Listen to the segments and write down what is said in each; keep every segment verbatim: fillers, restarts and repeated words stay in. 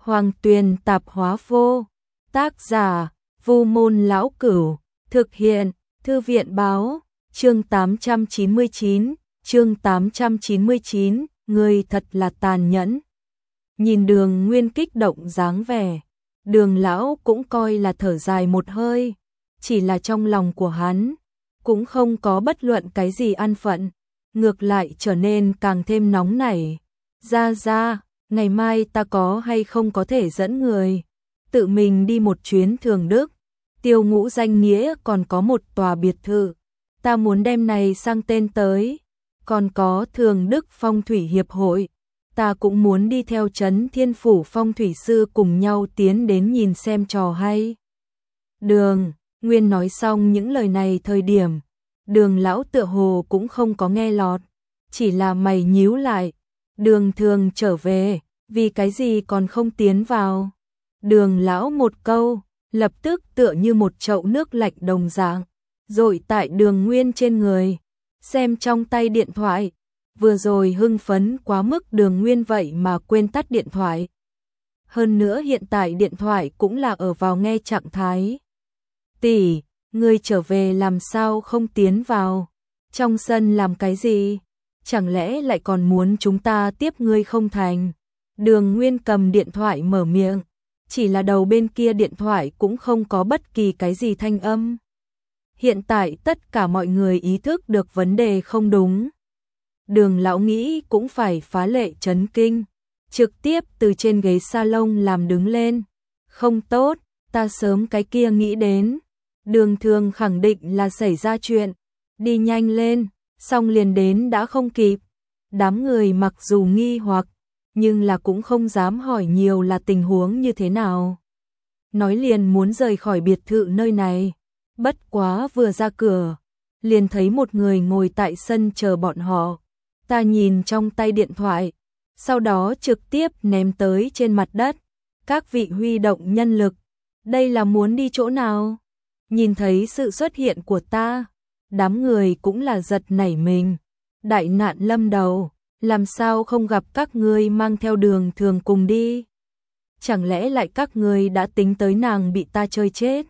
Hoàng Tuyền Tạp Hóa Vô. Tác giả: Vu Môn Lão Cửu. Thực hiện: Thư viện Báo. Chương tám trăm chín mươi chín. Chương tám trăm chín mươi chín. Người thật là tàn nhẫn. Nhìn Đường Nguyên kích động dáng vẻ, Đường lão cũng coi là thở dài một hơi, chỉ là trong lòng của hắn cũng không có bất luận cái gì an phận, ngược lại trở nên càng thêm nóng nảy. Ra ra, ngày mai ta có hay không có thể dẫn người tự mình đi một chuyến Thường Đức, Tiêu Ngũ danh nghĩa còn có một tòa biệt thự, ta muốn đem này sang tên tới, còn có Thường Đức Phong Thủy Hiệp hội, ta cũng muốn đi theo Trấn Thiên Phủ phong thủy sư cùng nhau tiến đến nhìn xem trò hay. Đường Nguyên nói xong những lời này thời điểm, Đường lão tựa hồ cũng không có nghe lọt, chỉ là mày nhíu lại. Đường Thường trở về, vì cái gì còn không tiến vào? Đường lão một câu, lập tức tựa như một chậu nước lạnh đồng dạng, dội tại Đường Nguyên trên người. Xem trong tay điện thoại, vừa rồi hưng phấn quá mức Đường Nguyên vậy mà quên tắt điện thoại. Hơn nữa hiện tại điện thoại cũng là ở vào nghe trạng thái. Tỷ, ngươi trở về làm sao không tiến vào? Trong sân làm cái gì? Chẳng lẽ lại còn muốn chúng ta tiếp ngươi không thành? Đường Nguyên cầm điện thoại mở miệng, chỉ là đầu bên kia điện thoại cũng không có bất kỳ cái gì thanh âm. Hiện tại tất cả mọi người ý thức được vấn đề không đúng. Đường lão nghĩ cũng phải phá lệ chấn kinh, trực tiếp từ trên ghế salon làm đứng lên. Không tốt, ta sớm cái kia nghĩ đến. Đường Thường khẳng định là xảy ra chuyện, đi nhanh lên, xong liền đến đã không kịp. Đám người mặc dù nghi hoặc, nhưng là cũng không dám hỏi nhiều là tình huống như thế nào. Nói liền muốn rời khỏi biệt thự nơi này, bất quá vừa ra cửa, liền thấy một người ngồi tại sân chờ bọn họ. Ta nhìn trong tay điện thoại, sau đó trực tiếp ném tới trên mặt đất. Các vị huy động nhân lực, đây là muốn đi chỗ nào? Nhìn thấy sự xuất hiện của ta, đám người cũng là giật nảy mình. Đại nạn lâm đầu, làm sao không gặp các ngươi mang theo Đường Thường cùng đi? Chẳng lẽ lại các ngươi đã tính tới nàng bị ta chơi chết?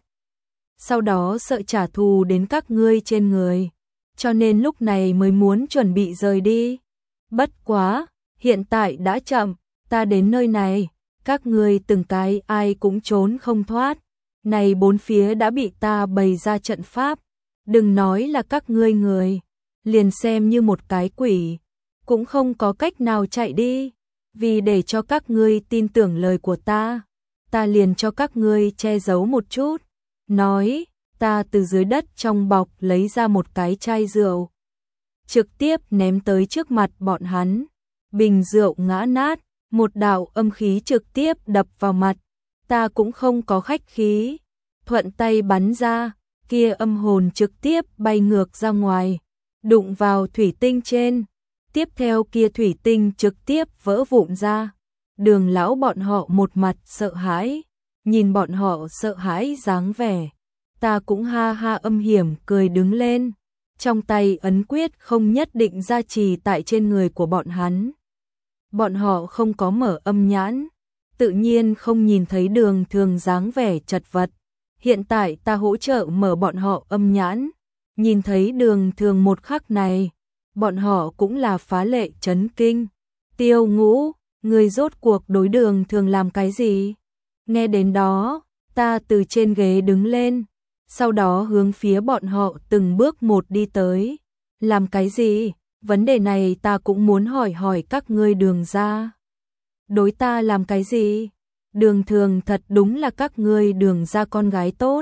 Sau đó sợ trả thù đến các ngươi trên người, cho nên lúc này mới muốn chuẩn bị rời đi. Bất quá, hiện tại đã chậm, ta đến nơi này, các ngươi từng cái ai cũng trốn không thoát. Này bốn phía đã bị ta bày ra trận pháp, đừng nói là các ngươi người, liền xem như một cái quỷ, cũng không có cách nào chạy đi. Vì để cho các ngươi tin tưởng lời của ta, ta liền cho các ngươi che giấu một chút. Nói, ta từ dưới đất trong bọc lấy ra một cái chai rượu, trực tiếp ném tới trước mặt bọn hắn. Bình rượu ngã nát, một đạo âm khí trực tiếp đập vào mặt. Ta cũng không có khách khí, thuận tay bắn ra, kia âm hồn trực tiếp bay ngược ra ngoài, đụng vào thủy tinh trên. Tiếp theo kia thủy tinh trực tiếp vỡ vụn ra. Đường lão bọn họ một mặt sợ hãi, nhìn bọn họ sợ hãi dáng vẻ, ta cũng ha ha âm hiểm cười đứng lên. Trong tay ấn quyết không nhất định gia trì tại trên người của bọn hắn. Bọn họ không có mở âm nhãn, tự nhiên không nhìn thấy Đường Thường dáng vẻ chật vật. Hiện tại ta hỗ trợ mở bọn họ âm nhãn, nhìn thấy Đường Thường một khắc này, bọn họ cũng là phá lệ chấn kinh. Tiêu Ngũ, người rốt cuộc đối Đường Thường làm cái gì? Nghe đến đó, ta từ trên ghế đứng lên, sau đó hướng phía bọn họ từng bước một đi tới. Làm cái gì? Vấn đề này ta cũng muốn hỏi hỏi các ngươi Đường gia. Đối ta làm cái gì? Đường Thường thật đúng là các ngươi Đường gia con gái tốt.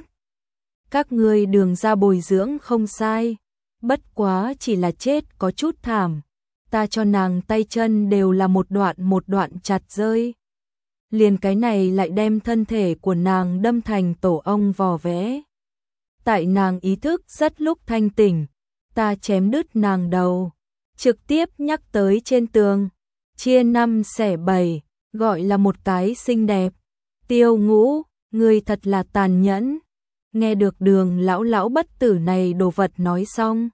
Các ngươi Đường gia bồi dưỡng không sai, bất quá chỉ là chết có chút thảm. Ta cho nàng tay chân đều là một đoạn một đoạn chặt rơi. Liền cái này lại đem thân thể của nàng đâm thành tổ ong vò vẽ. Tại nàng ý thức rất lúc thanh tỉnh, ta chém đứt nàng đầu, trực tiếp nhắc tới trên tường, chia năm xẻ bảy, gọi là một cái xinh đẹp. Tiêu Ngũ, ngươi thật là tàn nhẫn. Nghe được Đường lão lão bất tử này đồ vật nói xong,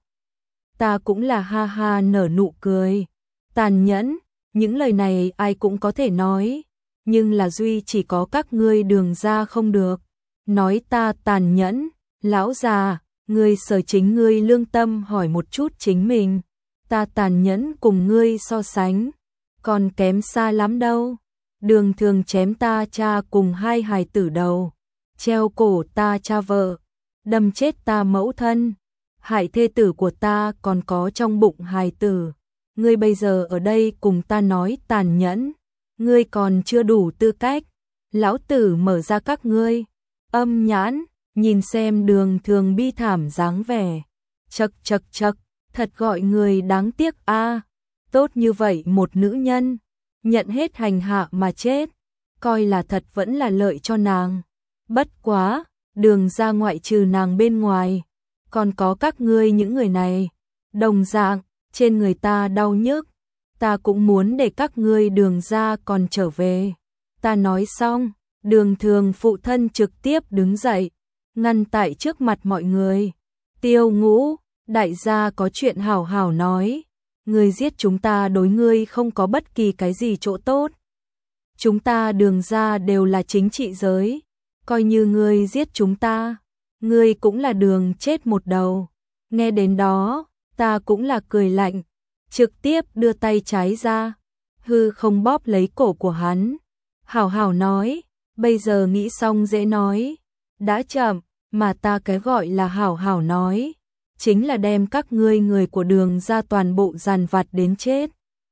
ta cũng là ha ha nở nụ cười. Tàn nhẫn, những lời này ai cũng có thể nói, nhưng là duy chỉ có các ngươi Đường gia không được. Nói ta tàn nhẫn, lão già, ngươi sở chính ngươi lương tâm hỏi một chút chính mình, ta tàn nhẫn cùng ngươi so sánh, còn kém xa lắm đâu. Đường Thường chém ta cha cùng hai hài tử đầu, treo cổ ta cha vợ, đâm chết ta mẫu thân, hại thê tử của ta còn có trong bụng hài tử. Ngươi bây giờ ở đây cùng ta nói tàn nhẫn, ngươi còn chưa đủ tư cách. Lão tử mở ra các ngươi âm nhãn, nhìn xem Đường Thường bi thảm dáng vẻ. Chậc chậc chậc, thật gọi người đáng tiếc a. Tốt như vậy một nữ nhân, nhận hết hành hạ mà chết, coi là thật vẫn là lợi cho nàng. Bất quá, Đường gia ngoại trừ nàng bên ngoài, còn có các ngươi những người này, đồng dạng, trên người ta đau nhức, ta cũng muốn để các ngươi Đường gia còn trở về. Ta nói xong, Đường Thường phụ thân trực tiếp đứng dậy, ngăn tại trước mặt mọi người. Tiêu Ngũ, đại gia có chuyện hảo hảo nói, ngươi giết chúng ta đối ngươi không có bất kỳ cái gì chỗ tốt. Chúng ta Đường gia đều là chính trị giới, coi như ngươi giết chúng ta, ngươi cũng là đường chết một đầu. Nghe đến đó, ta cũng là cười lạnh, trực tiếp đưa tay trái ra, hư không bóp lấy cổ của hắn. Hảo hảo nói, bây giờ nghĩ xong dễ nói, đã chậm, mà ta cái gọi là hảo hảo nói, chính là đem các ngươi người của Đường gia toàn bộ dàn vặt đến chết.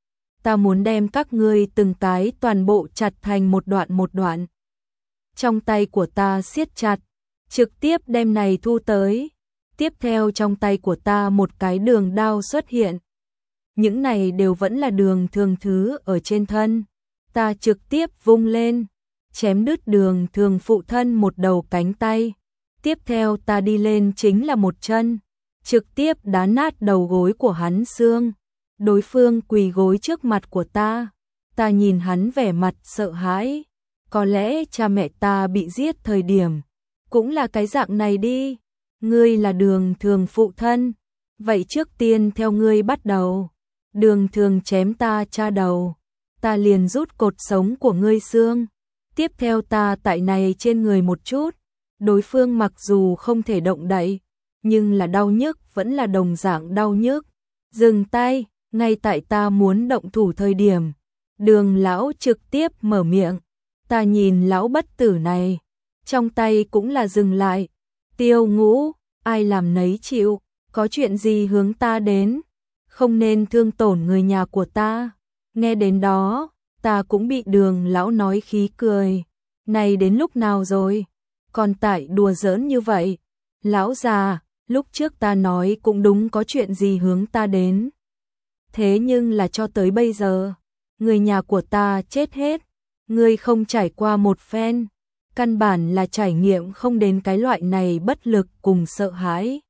Ta muốn đem các ngươi từng cái toàn bộ chặt thành một đoạn một đoạn. Trong tay của ta siết chặt, trực tiếp đem này thu tới. Tiếp theo trong tay của ta một cái đường đao xuất hiện. Những này đều vẫn là Đường Thường thứ ở trên thân. Ta trực tiếp vung lên, chém đứt Đường Thường phụ thân một đầu cánh tay. Tiếp theo ta đi lên chính là một chân, trực tiếp đá nát đầu gối của hắn xương. Đối phương quỳ gối trước mặt của ta, ta nhìn hắn vẻ mặt sợ hãi. Có lẽ cha mẹ ta bị giết thời điểm cũng là cái dạng này đi. Ngươi là Đường Thường phụ thân, vậy trước tiên theo ngươi bắt đầu. Đường Thường chém ta cha đầu, ta liền rút cột sống của ngươi xương. Tiếp theo ta tại này trên người một chút, đối phương mặc dù không thể động đậy, nhưng là đau nhức vẫn là đồng dạng đau nhức. Dừng tay, ngay tại ta muốn động thủ thời điểm, Đường lão trực tiếp mở miệng. Ta nhìn lão bất tử này, trong tay cũng là dừng lại. Tiêu Ngũ, ai làm nấy chịu, có chuyện gì hướng ta đến, không nên thương tổn người nhà của ta. Nghe đến đó, ta cũng bị Đường lão nói khí cười. Này đến lúc nào rồi, còn tại đùa giỡn như vậy. Lão già, lúc trước ta nói cũng đúng có chuyện gì hướng ta đến. Thế nhưng là cho tới bây giờ, người nhà của ta chết hết. Ngươi không trải qua một phen, căn bản là trải nghiệm không đến cái loại này bất lực cùng sợ hãi.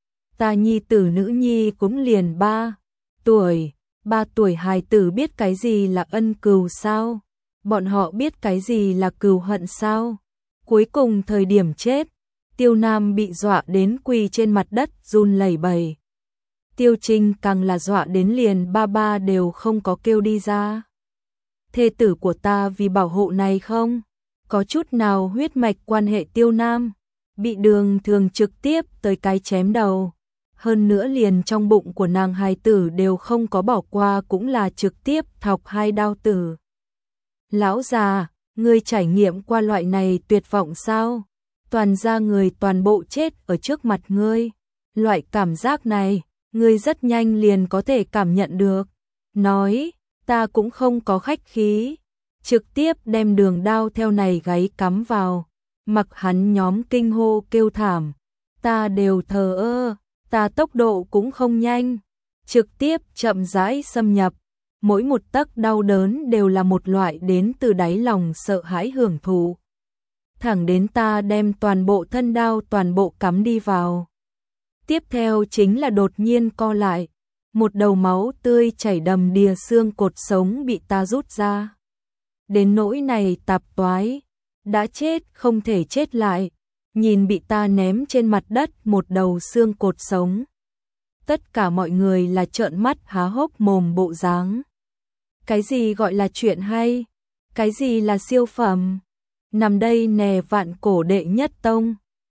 Ta nhi tử nữ nhi cũng liền ba tuổi, ba tuổi hài tử biết cái gì là ân cừu sao? Bọn họ biết cái gì là cừu hận sao? Cuối cùng thời điểm chết, Tiêu Nam bị dọa đến quỳ trên mặt đất run lẩy bẩy. Tiêu Trinh càng là dọa đến liền ba ba đều không có kêu đi ra. Thê tử của ta vì bảo hộ này không có chút nào huyết mạch quan hệ Tiêu Nam, bị Đường Thường trực tiếp tới cái chém đầu. Hơn nữa liền trong bụng của nàng hài tử đều không có bỏ qua, cũng là trực tiếp thọc hai đao tử. Lão già, ngươi trải nghiệm qua loại này tuyệt vọng sao? Toàn gia người toàn bộ chết ở trước mặt ngươi. Loại cảm giác này, ngươi rất nhanh liền có thể cảm nhận được. Nói, ta cũng không có khách khí, trực tiếp đem đường đao theo này gáy cắm vào, mặc hắn nhóm kinh hô kêu thảm, ta đều thờ ơ, ta tốc độ cũng không nhanh, trực tiếp chậm rãi xâm nhập, mỗi một tấc đau đớn đều là một loại đến từ đáy lòng sợ hãi hưởng thụ. Thẳng đến ta đem toàn bộ thân đao toàn bộ cắm đi vào. Tiếp theo chính là đột nhiên co lại, một đầu máu tươi chảy đầm đìa, xương cột sống bị ta rút ra. Đến nỗi này tạp toái, đã chết không thể chết lại, nhìn bị ta ném trên mặt đất một đầu xương cột sống. Tất cả mọi người là trợn mắt há hốc mồm bộ dáng. Cái gì gọi là chuyện hay? Cái gì là siêu phẩm? Nằm đây nè vạn cổ đệ nhất tông.